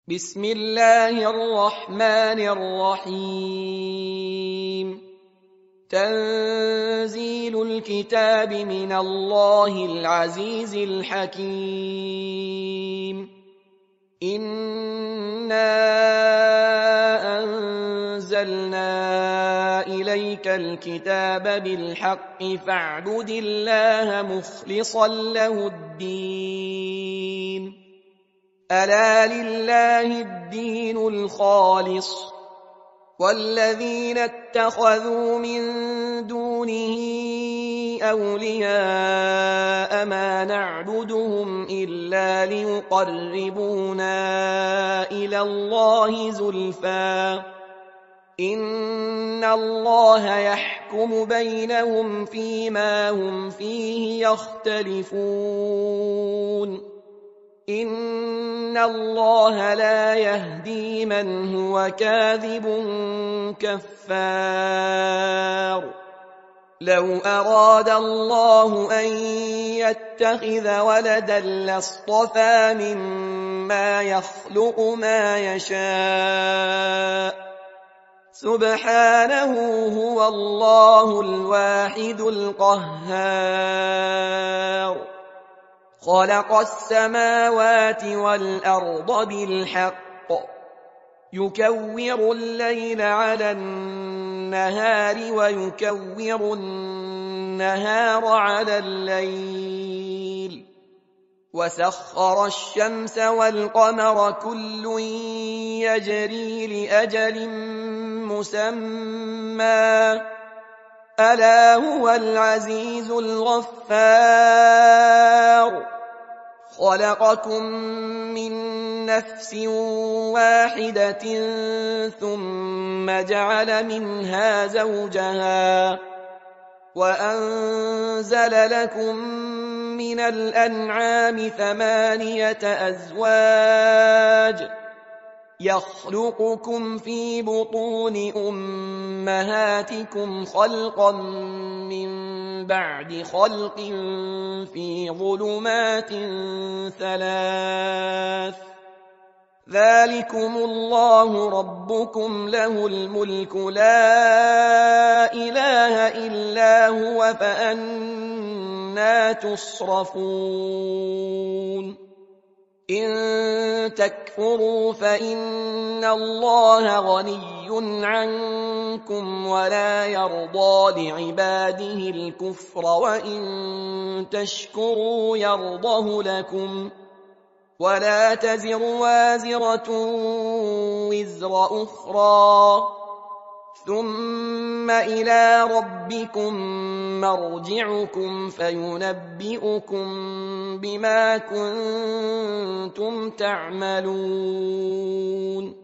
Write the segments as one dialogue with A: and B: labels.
A: بسم الله الرحمن الرحيم. تنزيل الكتاب من الله العزيز الحكيم. إنا أنزلنا إليك الكتاب بالحق فاعبد الله مخلصا له الدين. ألا لله الدين الخالص والذين اتخذوا من دونه أولياء ما نعبدهم إلا ليقربونا إلى الله زلفى إن الله يحكم بينهم فيما هم فيه يختلفون. إن الله لا يهدي من هو كاذب كفار. لو أراد الله أن يتخذ ولدا لاصطفى مما يخلق ما يشاء سبحانه هو الله الواحد القهار. خلق السماوات والأرض بالحق يكور الليل على النهار ويكور النهار على الليل وسخر الشمس والقمر كل يجري لأجل مسمى ألا هو العزيز الغفار. خلقكم من نفس واحدة ثم جعل منها زوجها وأنزل لكم من الأنعام 8 أزواج يخلقكم في بطون أمهاتكم خلقا من بعد خلق في ظلمات 3 ذلكم الله ربكم له الملك لا إله إلا هو فأنى تصرفون. إن تكفروا فإن الله غني عنكم ولا يرضى لعباده الكفر وإن تشكروا يرضه لكم ولا تزر وازرة وزر أخرى ثم إلى ربكم مرجعكم فينبئكم بما كنتم تعملون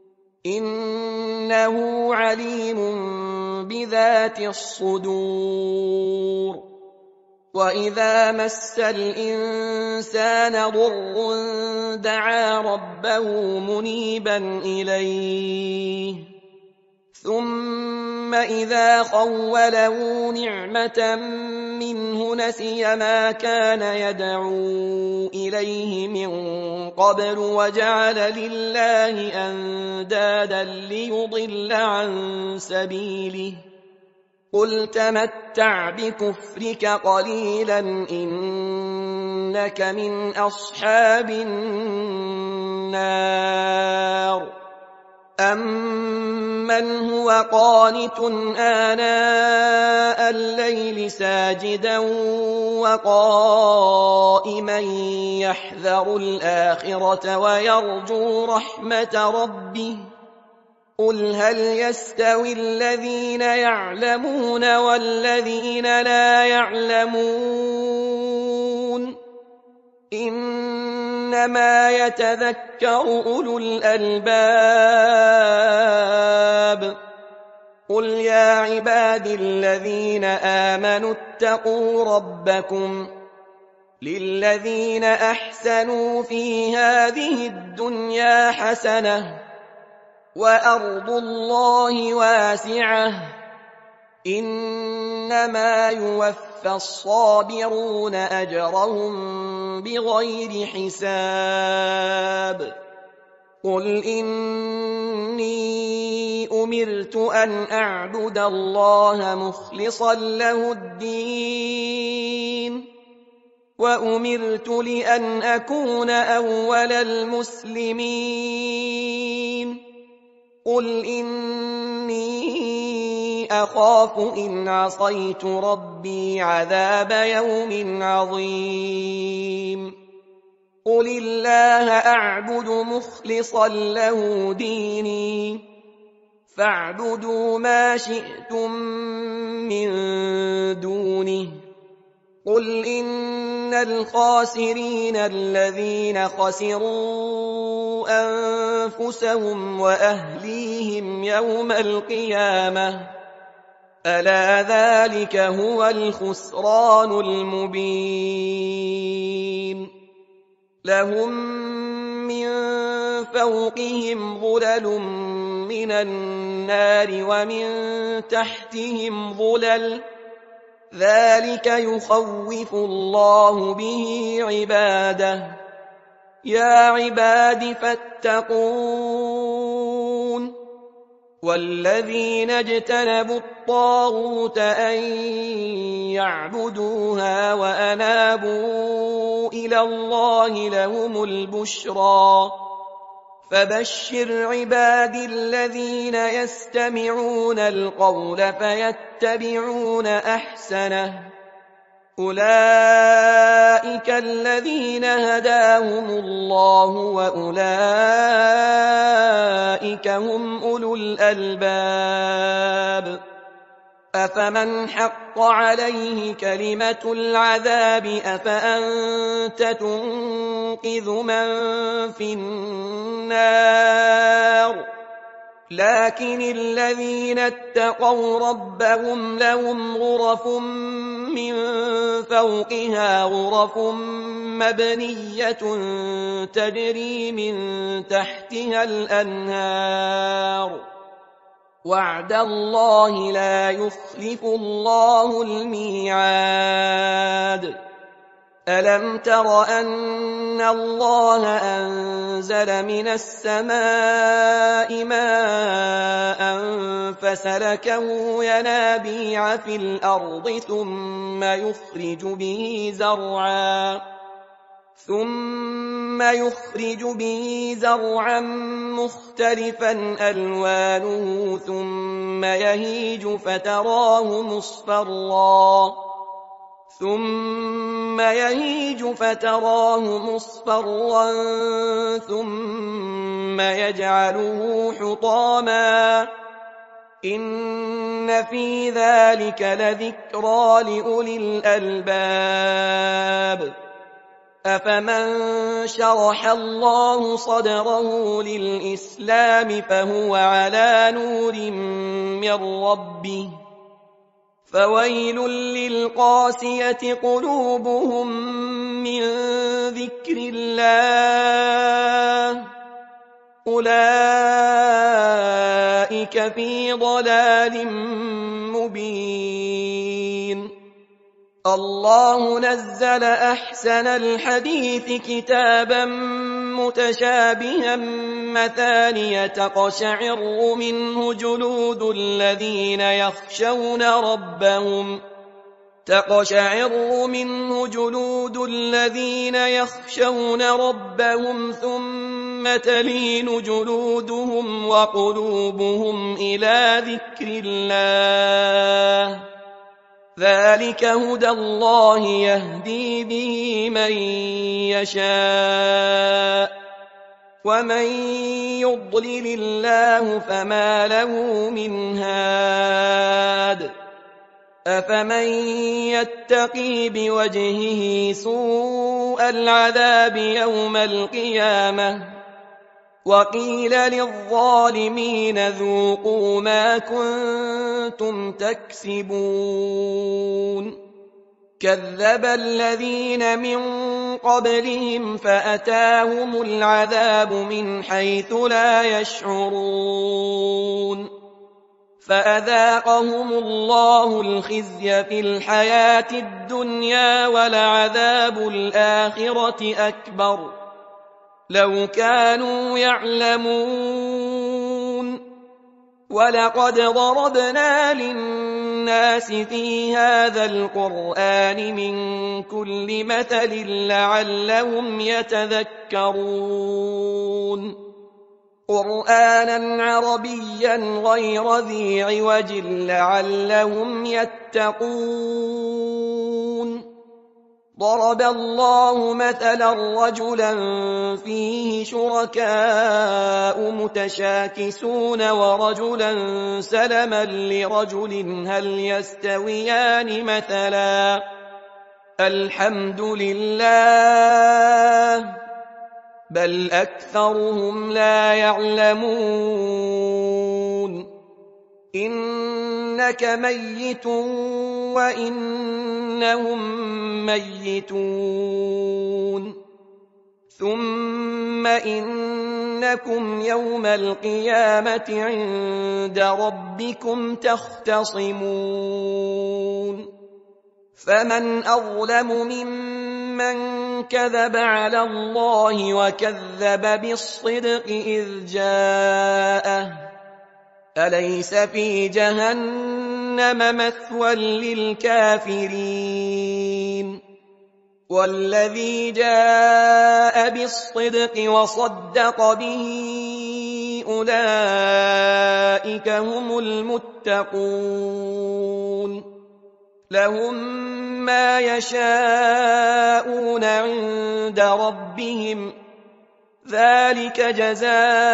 A: إنه عليم بذات الصدور. وإذا مس الإنسان ضر دعا ربه منيبا إليه ثم إذا خوله نعمة منه نسي ما كان يدعو إليه من قبل وجعل لله أندادا ليضل عن سبيله قل تمتع بكفرك قليلا إنك من أصحاب النار. أَمَّنْ هُوَ قَانِتٌ آنَاءَ اللَّيْلِ سَاجِدًا وَقَائِمًا يَحْذَرُ الْآخِرَةَ وَيَرْجُو رَحْمَةَ رَبِّهِ قُلْ هَلْ يَسْتَوِي الَّذِينَ يَعْلَمُونَ وَالَّذِينَ لا يَعْلَمُونَ إنما يتذكر أولو الألباب. قل يا عبادي الذين آمنوا اتقوا ربكم للذين أحسنوا في هذه الدنيا حسنة وأرض الله واسعة إنما يوفى الصابرون أجرهم بغير حساب قل إني أمرت أن أعبد الله مخلصا له الدين وأمرت لأن أكون أول المسلمين قل إني أخاف إن عصيت ربي عذاب يوم عظيم قل الله أعبد مخلصا له ديني فاعبدوا ما شئتم من دونه قل إن الخاسرين الذين خسروا أنفسهم وأهليهم يوم القيامة ألا ذلك هو الخسران المبين لهم من فوقهم ظلل من النار ومن تحتهم ظلل ذلك يخوف الله به عباده يا عباد فاتقون والذين اجتنبوا الطاغوت أن يعبدوها وأنابوا إلى الله لهم البشرى فبشر عبادي الذين يستمعون القول فيتبعون أحسنه أولئك الذين هداهم الله وأولئك هم أولو الألباب أفمن حق عليه كلمة العذاب أفأنت تنقذ من في النار لكن الذين اتقوا ربهم لهم غرف من فوقها غرف مبنية تجري من تحتها الأنهار وعد الله لا يخلف الله الميعاد ألم تر أن الله أنزل من السماء ماء فسلكه ينابيع في الأرض ثم يخرج به زرعا مختلفا ألوانه ثم يهيج فتراه مصفرا ثم يجعله حطاما إن في ذلك لذكرى لأولي الألباب أفمن شرح الله صدره للإسلام فهو على نور من ربه فويل للقاسية قلوبهم من ذكر الله أولئك في ضلال مبين الله نزل أحسن الحديث كتابا متشابها مثانية تقشعر منه جلود الذين يخشون ربهم ثم تلين جلودهم وقلوبهم إلى ذكر الله ذلك هدى الله يهدي به من يشاء ومن يضلل الله فما له من هاد أفمن يتقي بوجهه سوء العذاب يوم القيامة وقيل للظالمين ذوقوا ما كنتم تكسبون كذب الذين من قبلهم فأتاهم العذاب من حيث لا يشعرون فأذاقهم الله الخزي في الحياة الدنيا ولعذاب الآخرة أكبر لو كانوا يعلمون. ولقد ضربنا للناس في هذا القرآن من كل مثل لعلهم يتذكرون. قرآنا عربيا غير ذي عوج لعلهم يتقون. ضرب الله مثلا رجلا فيه شركاء متشاكسون ورجلا سلما لرجل هل يستويان مثلا الحمد لله بل أكثرهم لا يعلمون. إنك ميت وإنهم ميتون ثم إنكم يوم القيامة عند ربكم تختصمون. فمن أظلم ممن كذب على الله وكذب بالصدق إذ جاءه أليس في جهنم مثوى للكافرين. والذي جاء بالصدق وصدق به أولئك هم المتقون. لهم ما يشاءون عند ربهم ذلك جزاء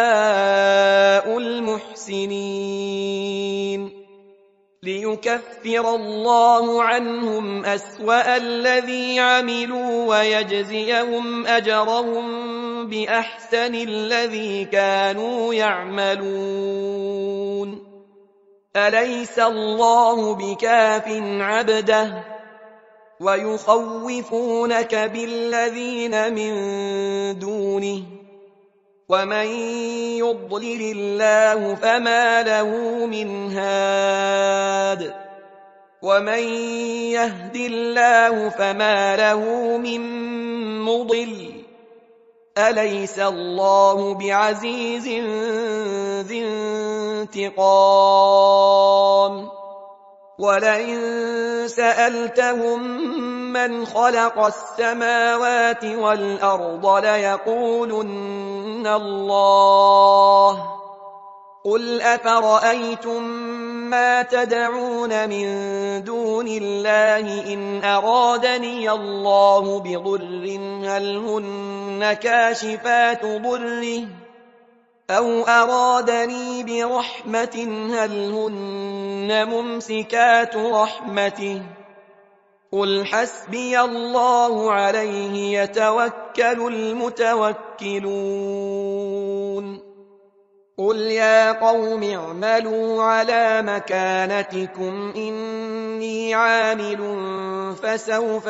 A: المحسنين. ليكفر الله عنهم أسوأ الذي عملوا ويجزيهم أجرهم بأحسن الذي كانوا يعملون. أليس الله بكاف عبده ويخوفونك بالذين من دونه ومن يضلل الله فما له من هاد ومن يهد الله فما له من مضل. أليس الله بعزيز ذي انتقام. ولئن سألتهم من خلق السماوات والأرض ليقولن الله. قل أفرأيتم ما تدعون من دون الله إن أرادني الله بضر هل هن كاشفات ضره أو أرادني برحمة هل هن ممسكات رحمته. قل حسبي الله عليه يتوكل المتوكلون. قل يا قوم اعملوا على مكانتكم إني عامل فسوف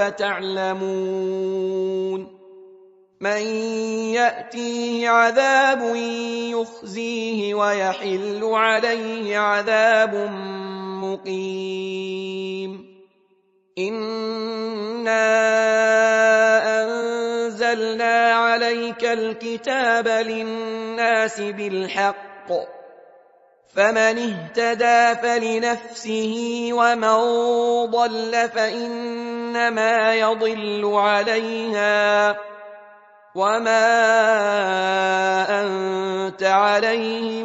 A: تعلمون من يأتيه عذاب يخزيه ويحل عليه عذاب مقيم. إنا أنزلنا عليك الكتاب للناس بالحق فمن اهتدى فلنفسه ومن ضل فإنما يضل عليها وما أنت عليهم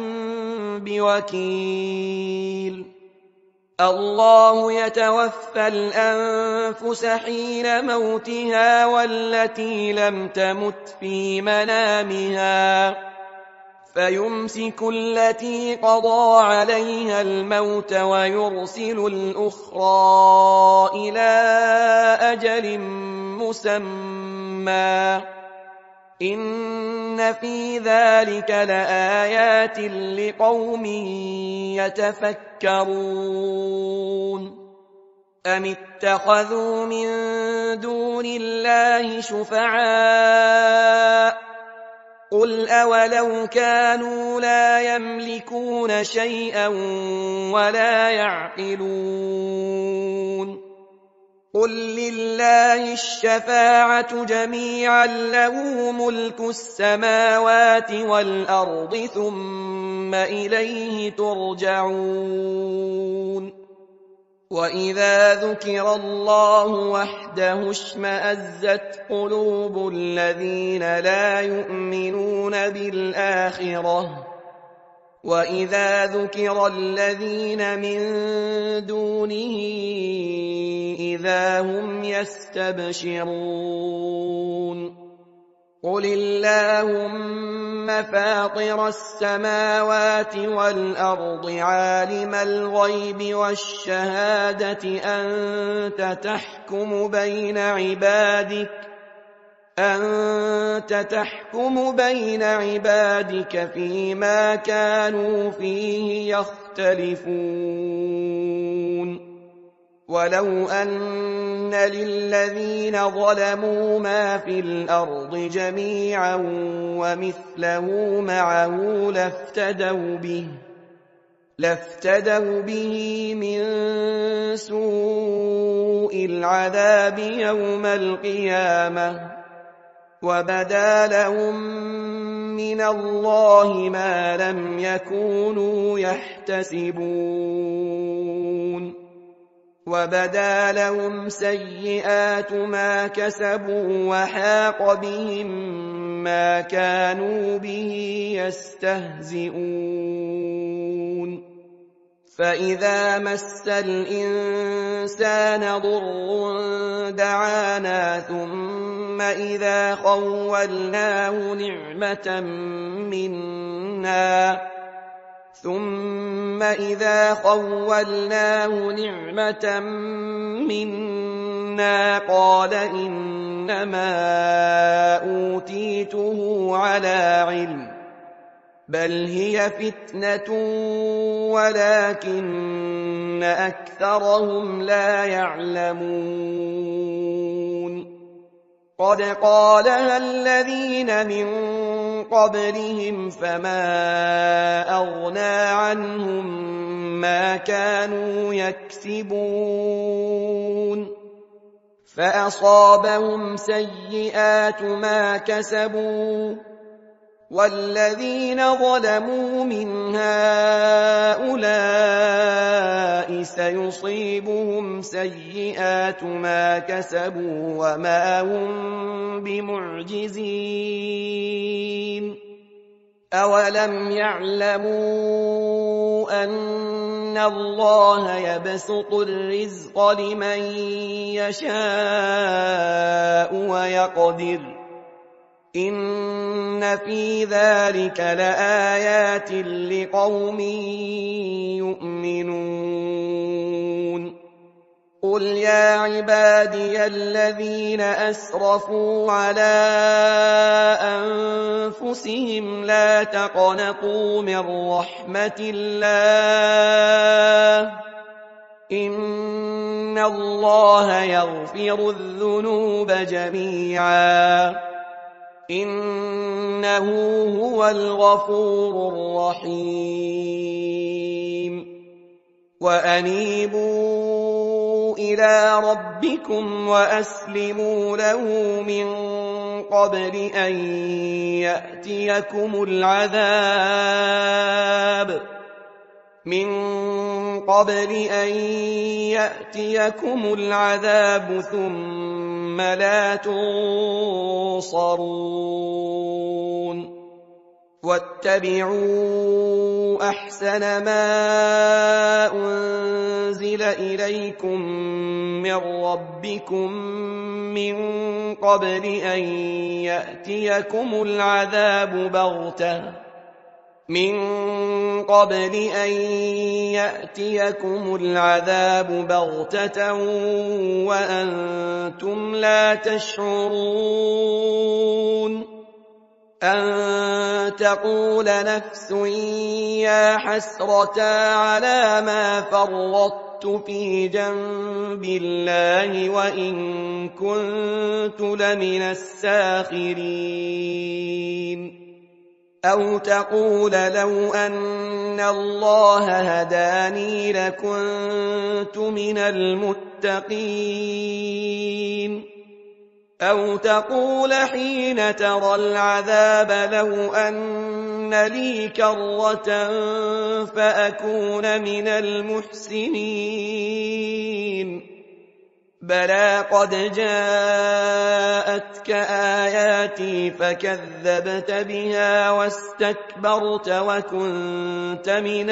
A: بوكيل. الله يتوفى الأنفس حين موتها والتي لم تمت في منامها فيمسك التي قضى عليها الموت ويرسل الأخرى إلى أجل مسمى إن في ذلك لآيات لقوم يتفكرون. أم اتخذوا من دون الله شفعاء قل أولو كانوا لا يملكون شيئا ولا يعقلون قل لله الشفاعة جميعا له ملك السماوات والأرض ثم إليه ترجعون وإذا ذكر الله وحده اشمأزت قلوب الذين لا يؤمنون بالآخرة وإذا ذكر الذين من دونه إذا هم يستبشرون قل اللهم فاطر السماوات والأرض عالم الغيب والشهادة أنت تحكم بين عبادك فيما كانوا فيه يختلفون ولو أن للذين ظلموا ما في الأرض جميعا ومثله معه لافتدوا به من سوء العذاب يوم القيامة وبدا لهم من الله ما لم يكونوا يحتسبون وبدا لهم سيئات ما كسبوا وحاق بهم ما كانوا به يستهزئون فإذا مس الإنسان ضر دعانا ثم إذا خولناه نعمة منا قال إنما أوتيته على علم بل هي فتنة ولكن أكثرهم لا يعلمون قد قالها الذين من قبلهم فما أغنى عنهم ما كانوا يكسبون فأصابهم سيئات ما كسبوا والذين ظلموا من هؤلاء سيصيبهم سيئات ما كسبوا وما هم بمعجزين أولم يعلموا أن الله يبسط الرزق لمن يشاء ويقدر إن في ذلك لآيات لقوم يؤمنون قل يا عبادي الذين أسرفوا على أنفسهم لا تقنطوا من رحمة الله إن الله يغفر الذنوب جميعا إنه هو الغفور الرحيم وأنيبوا إلى ربكم وأسلموا له من قبل أن يأتيكم العذاب ثم لا تنصرون واتبعوا أحسن ما أنزل إليكم من ربكم من قبل أن يأتيكم العذاب بغتة وأنتم لا تشعرون أن تقول نفس يا حسرتا على ما فرطت في جنب الله وإن كنت لمن الساخرين أو تقول لو أن الله هداني لكنت من المتقين. أو تقول حين ترى العذاب لو أن لي كرة فأكون من المحسنين. بلى قد جاءتك آياتي فكذبت بها واستكبرت وكنت من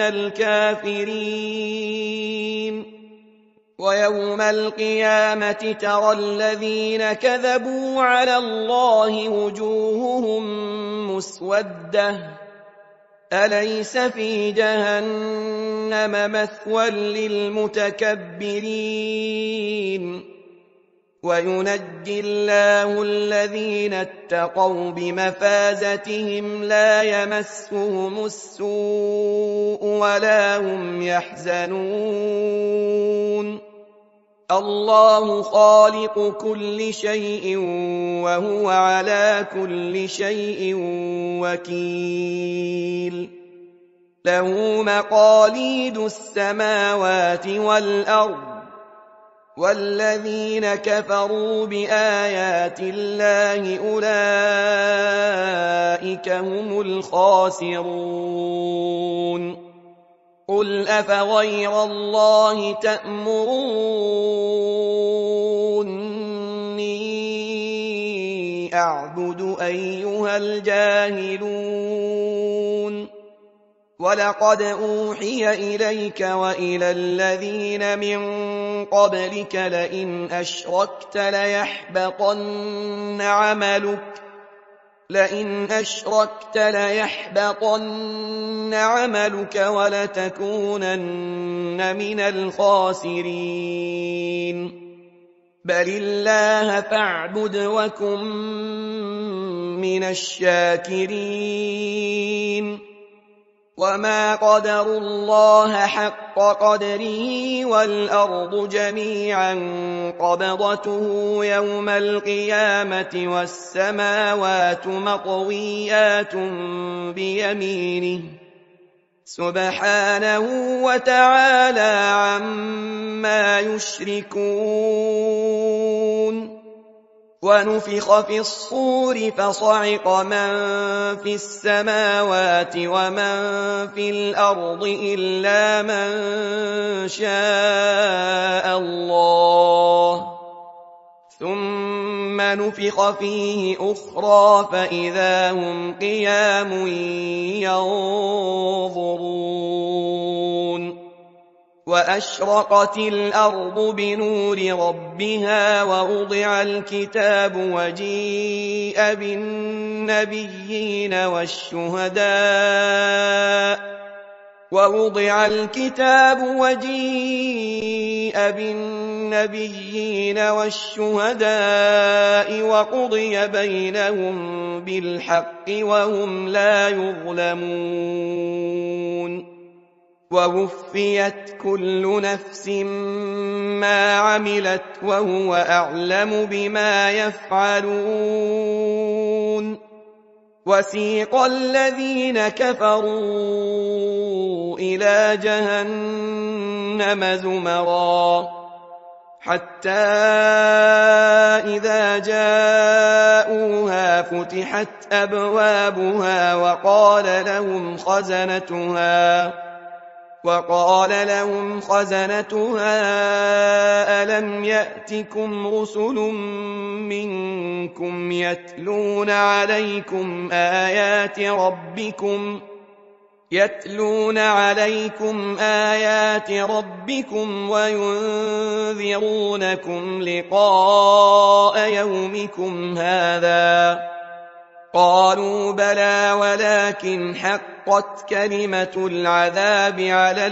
A: الكافرين. ويوم القيامة ترى الذين كذبوا على الله وجوههم مسودة أليس في جهنم مثوى للمتكبرين. وينجي الله الذين اتقوا بمفازتهم لا يمسهم السوء ولا هم يحزنون. الله خالق كل شيء وهو على كل شيء وكيل. له مقاليد السماوات والأرض والذين كفروا بآيات الله أولئك هم الخاسرون. قل أفغير الله تأمروني أعبد أيها الجاهلون. ولقد أوحي إليك وإلى الذين من قبلك لئن أشركت ليحبطن عملك ولتكونن من الخاسرين. بل الله فاعبد وكن من الشاكرين. وما قدروا الله حق قدره والأرض جميعا قبضته يوم القيامة والسماوات مطويات بيمينه سبحانه وتعالى عما يشركون. ونفخ في الصور فصعق من في السماوات ومن في الأرض إلا من شاء الله ثم نفخ فيه أخرى فإذا هم قيام ينظرون. وأشرقت الأرض بنور ربها ووضع الكتاب وجيء بالنبيين والشهداء وقضي بينهم بالحق وهم لا يظلمون. ووفيت كل نفس ما عملت وهو أعلم بما يفعلون. وسيق الذين كفروا إلى جهنم زمرا حتى إذا جاءوها فتحت أبوابها وقال لهم خزنتها ألم يأتكم رسل منكم يتلون عليكم آيات ربكم وينذرونكم لقاء يومكم هذا. قالوا بلى ولكن حقت كلمة العذاب على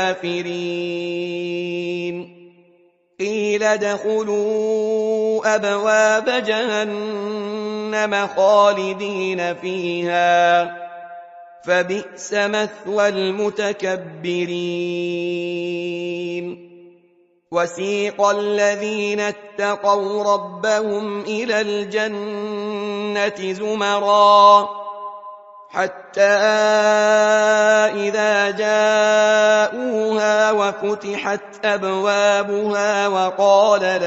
A: الكافرين. قيل ادخلوا أبواب جهنم خالدين فيها فبئس مثوى المتكبرين. وسيق الذين اتقوا ربهم إلى الجنة زمرا حتى إذا جاءوها وفتحت أبوابها وقال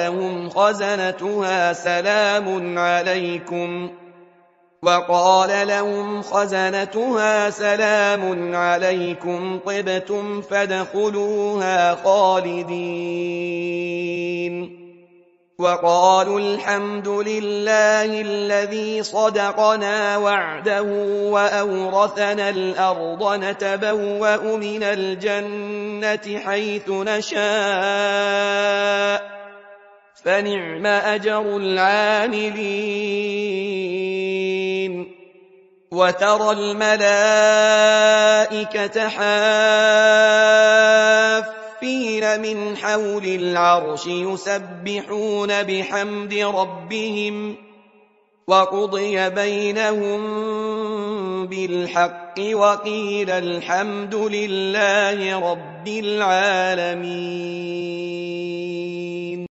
A: لهم خزنتها سلام عليكم طبتم فادخلوها خالدين وقالوا الحمد لله الذي صدقنا وعده وأورثنا الأرض نتبوأ من الجنة حيث نشاء فنعم أجر العاملين وترى الملائكة حافين من حول العرش يسبحون بحمد ربهم وقضي بينهم بالحق وقيل الحمد لله رب العالمين.